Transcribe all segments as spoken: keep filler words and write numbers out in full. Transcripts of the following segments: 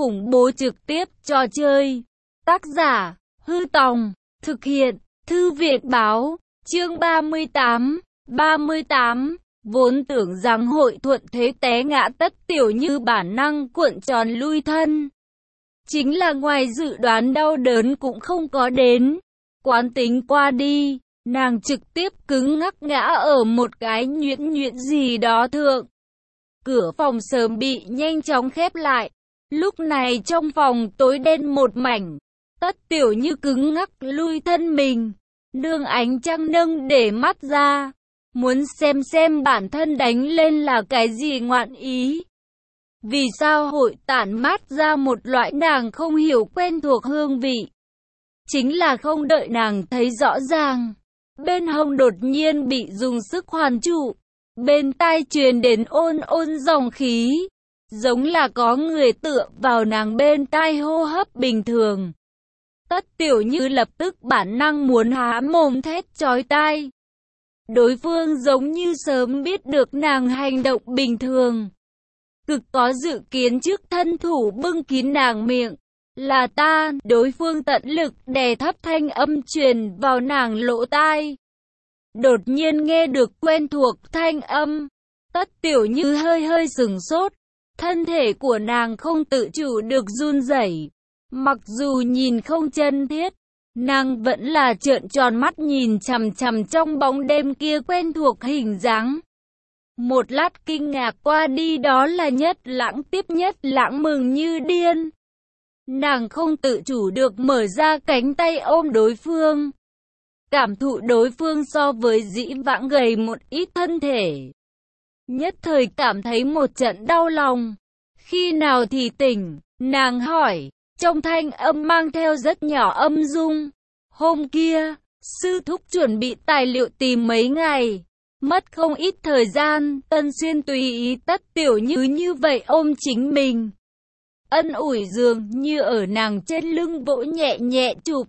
khủng bố trực tiếp trò chơi. Tác giả, Hư Tòng, thực hiện, Thư viện Báo, chương ba mươi tám, ba mươi tám, vốn tưởng rằng hội thuận thế té ngã Tất Tiểu Như bản năng cuộn tròn lui thân. Chính là ngoài dự đoán đau đớn cũng không có đến. Quán tính qua đi, nàng trực tiếp cứng ngắc ngã ở một cái nhuyễn nhuyễn gì đó thượng. Cửa phòng sớm bị nhanh chóng khép lại. Lúc này trong phòng tối đen một mảnh. Tất Tiểu Như cứng ngắc lui thân mình. Nương ánh trăng nâng để mắt ra. Muốn xem xem bản thân đánh lên là cái gì ngoạn ý. Vì sao hội tản mát ra một loại nàng không hiểu quen thuộc hương vị. Chính là không đợi nàng thấy rõ ràng. Bên hông đột nhiên bị dùng sức hoàn trụ. Bên tai truyền đến ôn ôn dòng khí. Giống là có người tựa vào nàng bên tai hô hấp bình thường. Tất Tiểu Như lập tức bản năng muốn há mồm thét chói tai. Đối phương giống như sớm biết được nàng hành động bình thường. Cực có dự kiến trước thân thủ bưng kín nàng miệng. Là ta, đối phương tận lực đè thấp thanh âm truyền vào nàng lỗ tai. Đột nhiên nghe được quen thuộc thanh âm. Tất Tiểu Như hơi hơi sừng sốt. Thân thể của nàng không tự chủ được run rẩy. Mặc dù nhìn không chân thiết, nàng vẫn là trợn tròn mắt nhìn chằm chằm trong bóng đêm kia quen thuộc hình dáng. Một lát kinh ngạc qua đi, đó là nhất lãng tiếp nhất lãng mừng như điên. Nàng không tự chủ được mở ra cánh tay ôm đối phương. Cảm thụ đối phương so với dĩ vãng gầy một ít thân thể. Nhất thời cảm thấy một trận đau lòng. Khi nào thì tỉnh, nàng hỏi, trong thanh âm mang theo rất nhỏ âm dung. Hôm kia, sư thúc chuẩn bị tài liệu tìm mấy ngày. Mất không ít thời gian, Tân Xuyên tùy ý Tất Tiểu Như như vậy ôm chính mình. Ân ủi dường như ở nàng trên lưng vỗ nhẹ nhẹ chụp.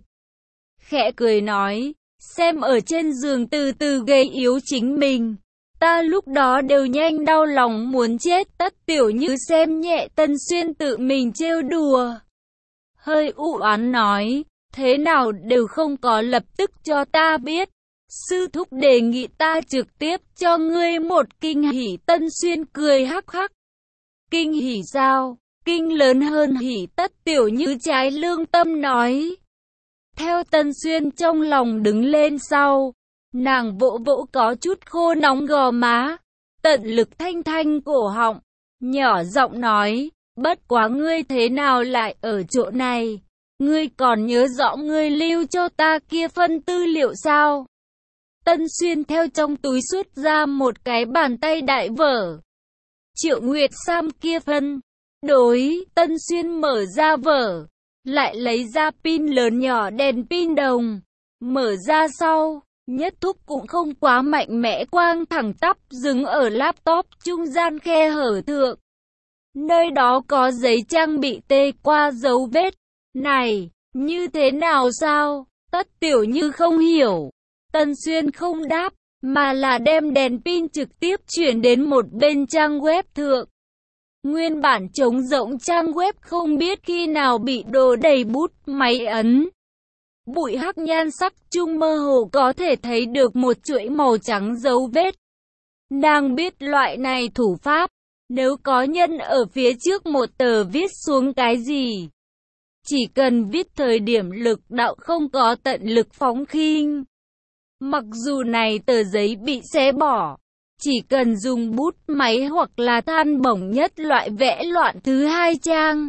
Khẽ cười nói, xem ở trên giường từ từ gây yếu chính mình. Ta lúc đó đều nhanh đau lòng muốn chết. Tất Tiểu Như xem nhẹ Tân Xuyên tự mình trêu đùa. Hơi u oán nói, thế nào đều không có lập tức cho ta biết. Sư thúc đề nghị ta trực tiếp cho ngươi một kinh hỉ. Tân Xuyên cười hắc hắc. Kinh hỉ sao? Kinh lớn hơn hỉ. Tất Tiểu Như trái lương tâm nói. Theo Tân Xuyên trong lòng đứng lên sau. Nàng vỗ vỗ có chút khô nóng gò má. Tận lực thanh thanh cổ họng. Nhỏ giọng nói. Bất quá ngươi thế nào lại ở chỗ này? Ngươi còn nhớ rõ ngươi lưu cho ta kia phân tư liệu sao? Tân Xuyên theo trong túi xuất ra một cái bàn tay đại vở. Triệu Nguyệt Sam kia phân. Đối, Tân Xuyên mở ra vở. Lại lấy ra pin lớn nhỏ đèn pin đồng. Mở ra sau, nhất thúc cũng không quá mạnh mẽ, quang thẳng tắp dừng ở laptop trung gian khe hở thượng. Nơi đó có giấy trang bị tê qua dấu vết. Này, như thế nào sao? Tất Tiểu Như không hiểu. Tân Xuyên không đáp, mà là đem đèn pin trực tiếp chuyển đến một bên trang web thượng. Nguyên bản trống rỗng trang web không biết khi nào bị đổ đầy bút máy ấn. Bụi hắc nhan sắc chung mơ hồ có thể thấy được một chuỗi màu trắng dấu vết. Nàng biết loại này thủ pháp. Nếu có nhân ở phía trước một tờ viết xuống cái gì, chỉ cần viết thời điểm lực đạo không có tận lực phóng khinh. Mặc dù này tờ giấy bị xé bỏ, chỉ cần dùng bút máy hoặc là than bổng nhất loại vẽ loạn thứ hai trang,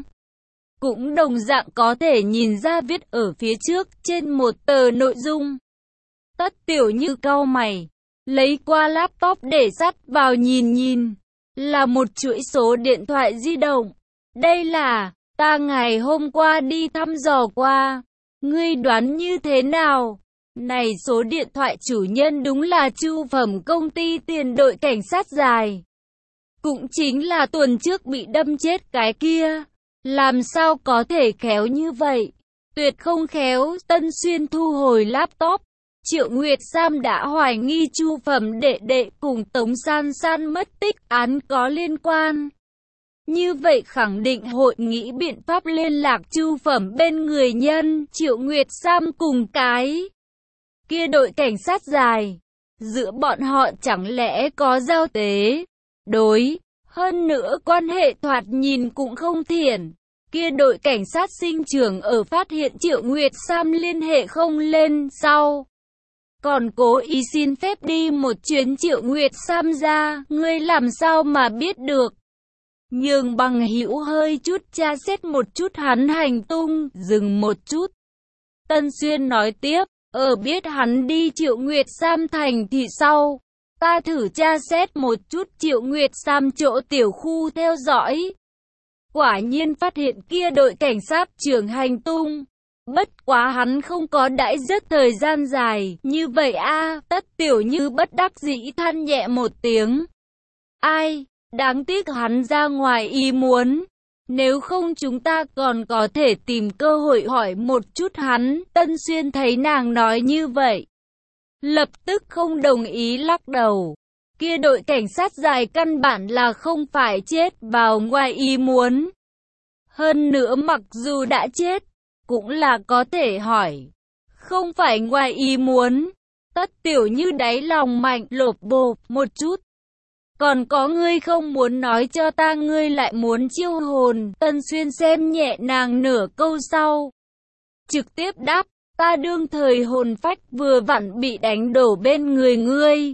cũng đồng dạng có thể nhìn ra viết ở phía trước trên một tờ nội dung. Tất Tiểu Như cau mày, lấy qua laptop để sắt vào nhìn nhìn. Là một chuỗi số điện thoại di động. Đây là, ta ngày hôm qua đi thăm dò qua. Ngươi đoán như thế nào? Này số điện thoại chủ nhân đúng là Chu Phẩm công ty tiền đội cảnh sát dài. Cũng chính là tuần trước bị đâm chết cái kia. Làm sao có thể khéo như vậy? Tuyệt không khéo. Tân Xuyên thu hồi laptop. Triệu Nguyệt Sam đã hoài nghi Chu Phẩm đệ đệ cùng Tống San San mất tích án có liên quan. Như vậy khẳng định hội nghĩ biện pháp liên lạc Chu Phẩm bên người nhân, Triệu Nguyệt Sam cùng cái kia đội cảnh sát dài. Giữa bọn họ chẳng lẽ có giao tế, đối, hơn nữa quan hệ thoạt nhìn cũng không thiện. Kia đội cảnh sát sinh trưởng ở phát hiện Triệu Nguyệt Sam liên hệ không lên sau. Còn cố ý xin phép đi một chuyến Triệu Nguyệt Sam ra, ngươi làm sao mà biết được. Nhường Bằng Hữu hơi chút tra xét một chút hắn hành tung, dừng một chút. Tân Xuyên nói tiếp, ở biết hắn đi Triệu Nguyệt Sam thành thì sau, ta thử tra xét một chút Triệu Nguyệt Sam chỗ tiểu khu theo dõi. Quả nhiên phát hiện kia đội cảnh sát trưởng hành tung. Bất quá hắn không có đãi rất thời gian dài, như vậy a, Tất Tiểu Như bất đắc dĩ than nhẹ một tiếng. Ai, đáng tiếc hắn ra ngoài ý muốn. Nếu không chúng ta còn có thể tìm cơ hội hỏi một chút hắn. Tân Xuyên thấy nàng nói như vậy, lập tức không đồng ý lắc đầu. Kia đội cảnh sát dài căn bản là không phải chết vào ngoài ý muốn. Hơn nữa mặc dù đã chết, cũng là có thể hỏi. Không phải ngoài ý muốn. Tất Tiểu Như đáy lòng mạnh lột bột một chút. Còn có ngươi không muốn nói cho ta ngươi lại muốn chiêu hồn. Tân Xuyên xem nhẹ nàng nửa câu sau, trực tiếp đáp, ta đương thời hồn phách vừa vặn bị đánh đổ bên người ngươi.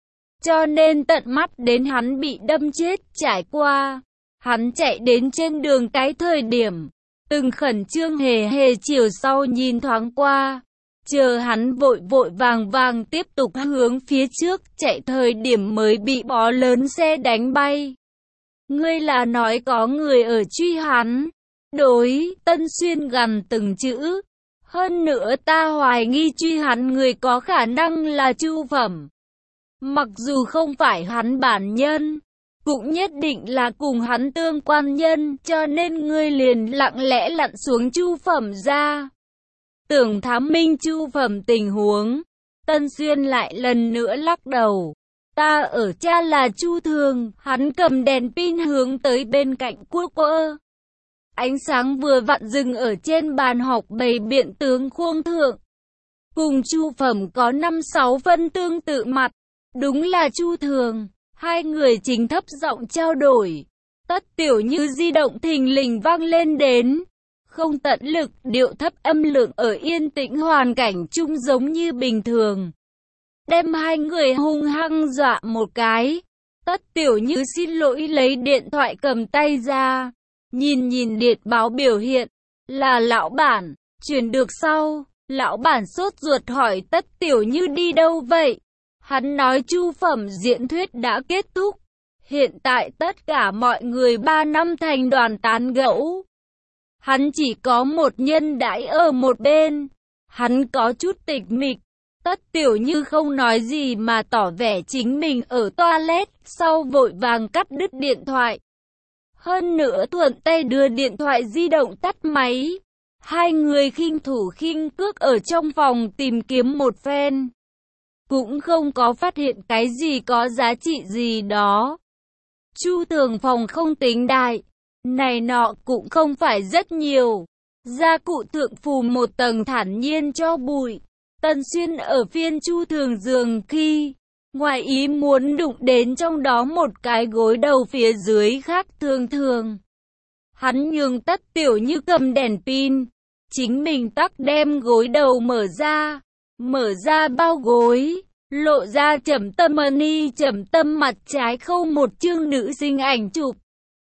Cho nên tận mắt đến hắn bị đâm chết trải qua. Hắn chạy đến trên đường cái thời điểm, từng khẩn trương hề hề chiều sau nhìn thoáng qua. Chờ hắn vội vội vàng vàng tiếp tục hướng phía trước chạy thời điểm mới bị bó lớn xe đánh bay. Ngươi là nói có người ở truy hắn. Đối, Tân Xuyên gằn từng chữ. Hơn nữa ta hoài nghi truy hắn người có khả năng là Chu Phẩm. Mặc dù không phải hắn bản nhân, cũng nhất định là cùng hắn tương quan nhân, cho nên ngươi liền lặng lẽ lặn xuống Chu Phẩm ra. Tưởng thám minh Chu Phẩm tình huống. Tân Xuyên lại lần nữa lắc đầu. Ta ở cha là Chu Thường, hắn cầm đèn pin hướng tới bên cạnh cua quơ. Ánh sáng vừa vặn dừng ở trên bàn học bày biện tướng khuôn thượng. Cùng Chu Phẩm có năm sáu phân tương tự mặt. Đúng là Chu Thường. Hai người chính thấp giọng trao đổi. Tất Tiểu Như di động thình lình vang lên đến. Không tận lực, điệu thấp âm lượng ở yên tĩnh hoàn cảnh chung giống như bình thường. Đem hai người hung hăng dọa một cái. Tất Tiểu Như xin lỗi lấy điện thoại cầm tay ra. Nhìn nhìn điện báo biểu hiện. Là lão bản. Chuyển được sau. Lão bản sốt ruột hỏi Tất Tiểu Như đi đâu vậy? Hắn nói Chu Phẩm diễn thuyết đã kết thúc. Hiện tại tất cả mọi người ba năm thành đoàn tán gẫu. Hắn chỉ có một nhân đãi ở một bên. Hắn có chút tịch mịch. Tất Tiểu Như không nói gì mà tỏ vẻ chính mình ở toilet, sau vội vàng cắt đứt điện thoại. Hơn nữa thuận tay đưa điện thoại di động tắt máy. Hai người khinh thủ khinh cước ở trong phòng tìm kiếm một phen. Cũng không có phát hiện cái gì có giá trị gì đó. Chu Thường phòng không tính đại. Này nọ cũng không phải rất nhiều. Gia cụ thượng phủ một tầng thản nhiên cho bụi. Tân Xuyên ở phiên Chu Thường giường khi ngoài ý muốn đụng đến trong đó một cái gối đầu phía dưới khác thường thường. Hắn nhường Tất Tiểu Như cầm đèn pin. Chính mình tắc đem gối đầu mở ra. Mở ra bao gối. Lộ ra chấm tâm money chấm tâm mặt trái khâu một chương nữ sinh ảnh chụp.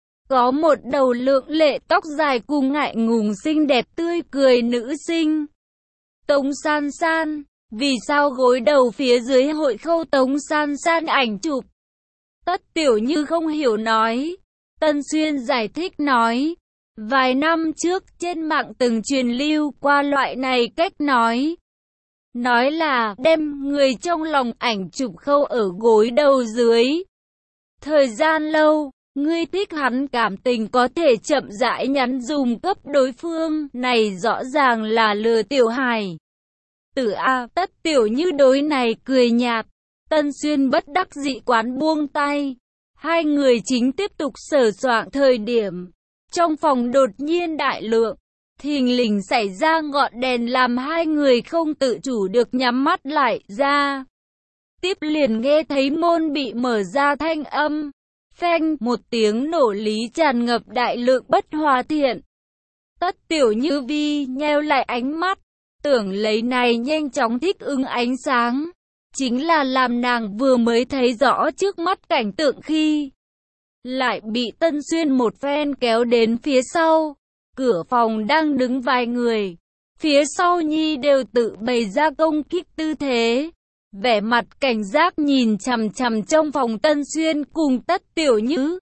Có một đầu lượng lệ tóc dài cùng ngại ngùng xinh đẹp tươi cười nữ sinh. Tống San San. Vì sao gối đầu phía dưới hội khâu Tống San San ảnh chụp? Tất Tiểu Như không hiểu nói. Tân Xuyên giải thích nói. Vài năm trước trên mạng từng truyền lưu qua loại này cách nói. Nói là đem người trong lòng ảnh chụp khâu ở gối đầu dưới. Thời gian lâu, ngươi thích hắn cảm tình có thể chậm rãi nhắn dùng cấp đối phương. Này rõ ràng là lừa tiểu hài. Tử A. Tất Tiểu Như đối này cười nhạt. Tân Xuyên bất đắc dĩ quán buông tay. Hai người chính tiếp tục sờ soạng thời điểm. Trong phòng đột nhiên đại lượng, thình lình xảy ra ngọn đèn làm hai người không tự chủ được nhắm mắt lại ra. Tiếp liền nghe thấy môn bị mở ra thanh âm. Phanh, một tiếng nổ lý tràn ngập đại lượng bất hòa thiện. Tất Tiểu Như Vi nheo lại ánh mắt, tưởng lấy này nhanh chóng thích ứng ánh sáng. Chính là làm nàng vừa mới thấy rõ trước mắt cảnh tượng khi lại bị Tân Xuyên một phen kéo đến phía sau. Cửa phòng đang đứng vài người, phía sau nhi đều tự bày ra công kích tư thế. Vẻ mặt cảnh giác nhìn chằm chằm trong phòng Tân Xuyên cùng Tất Tiểu Như.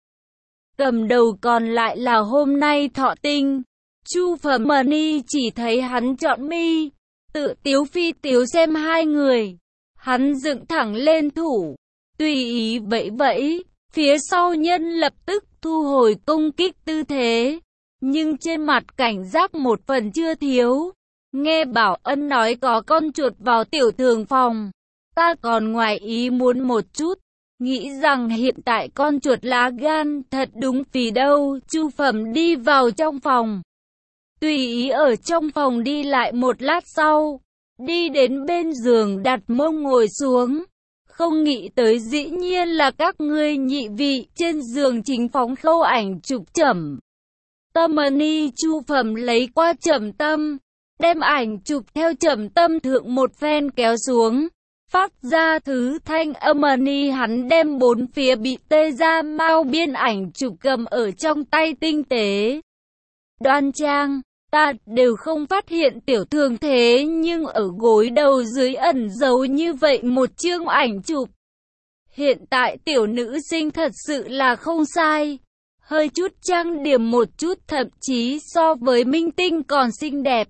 Cầm đầu còn lại là hôm nay thọ tinh. Chu Phẩm Mani chỉ thấy hắn chọn mi, tự tiếu phi tiếu xem hai người. Hắn dựng thẳng lên thủ, tùy ý vẫy vẫy, phía sau nhân lập tức thu hồi công kích tư thế. Nhưng trên mặt cảnh giác một phần chưa thiếu. Nghe Bảo Ân nói có con chuột vào tiểu thường phòng, ta còn ngoài ý muốn một chút, nghĩ rằng hiện tại con chuột lá gan thật đúng vì đâu. Chu Phẩm đi vào trong phòng, tùy ý ở trong phòng đi lại một lát sau, đi đến bên giường đặt mông ngồi xuống. Không nghĩ tới dĩ nhiên là các ngươi nhị vị trên giường chính phóng khâu ảnh chụp chẩm tâm. Mani Chu Phẩm lấy qua chẩm tâm, đem ảnh chụp theo chẩm tâm thượng một phen kéo xuống, phát ra thứ thanh âm. Mani hắn đem bốn phía bị tê ra mau biên ảnh chụp cầm ở trong tay tinh tế đoan trang. Ta đều không phát hiện tiểu thường thế nhưng ở gối đầu dưới ẩn giấu như vậy một chương ảnh chụp. Hiện tại tiểu nữ sinh thật sự là không sai, hơi chút trang điểm một chút thậm chí so với minh tinh còn xinh đẹp.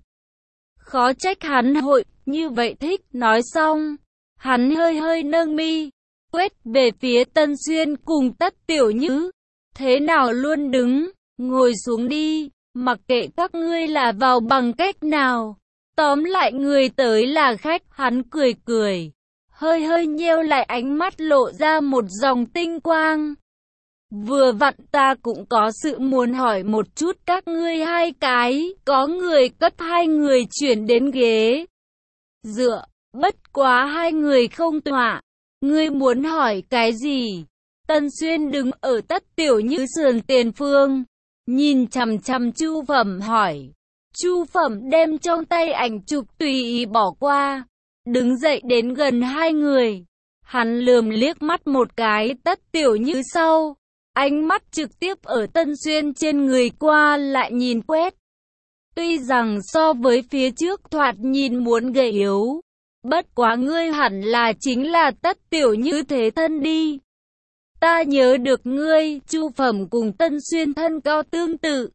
Khó trách hắn hội như vậy thích. Nói xong, hắn hơi hơi nâng mi, quét về phía Tân Xuyên cùng Tất Tiểu Như. Thế nào luôn đứng, ngồi xuống đi. Mặc kệ các ngươi là vào bằng cách nào, tóm lại người tới là khách. Hắn cười cười, hơi hơi nheo lại ánh mắt lộ ra một dòng tinh quang. Vừa vặn ta cũng có sự muốn hỏi một chút các ngươi hai cái, có người cấp hai người chuyển đến ghế dựa, bất quá hai người không tọa. Ngươi muốn hỏi cái gì? Tân Xuyên đứng ở Tất Tiểu Như sườn tiền phương, nhìn chằm chằm Chu Phẩm hỏi. Chu Phẩm đem trong tay ảnh chụp tùy ý bỏ qua, đứng dậy đến gần hai người. Hắn lườm liếc mắt một cái Tất Tiểu Như sau, ánh mắt trực tiếp ở Tân Xuyên trên người qua lại nhìn quét. Tuy rằng so với phía trước thoạt nhìn muốn gầy yếu, bất quá ngươi hẳn là chính là Tất Tiểu Như thế thân đi. Ta nhớ được ngươi. Chu Phẩm cùng Tân Xuyên thân cao tương tự.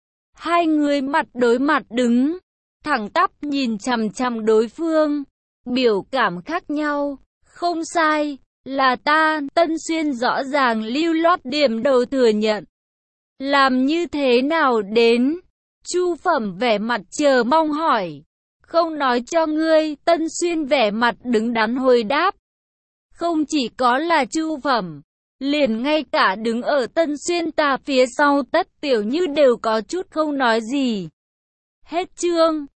Hai người mặt đối mặt đứng, thẳng tắp nhìn chằm chằm đối phương, biểu cảm khác nhau. Không sai, là ta. Tân Xuyên rõ ràng lưu loát điểm đầu thừa nhận. Làm như thế nào đến? Chu Phẩm vẻ mặt chờ mong hỏi. Không nói cho ngươi. Tân Xuyên vẻ mặt đứng đắn hồi đáp. Không chỉ có là Chu Phẩm, liền ngay cả đứng ở Tân Xuyên ta phía sau Tất Tiểu Như đều có chút không nói gì. Hết chương.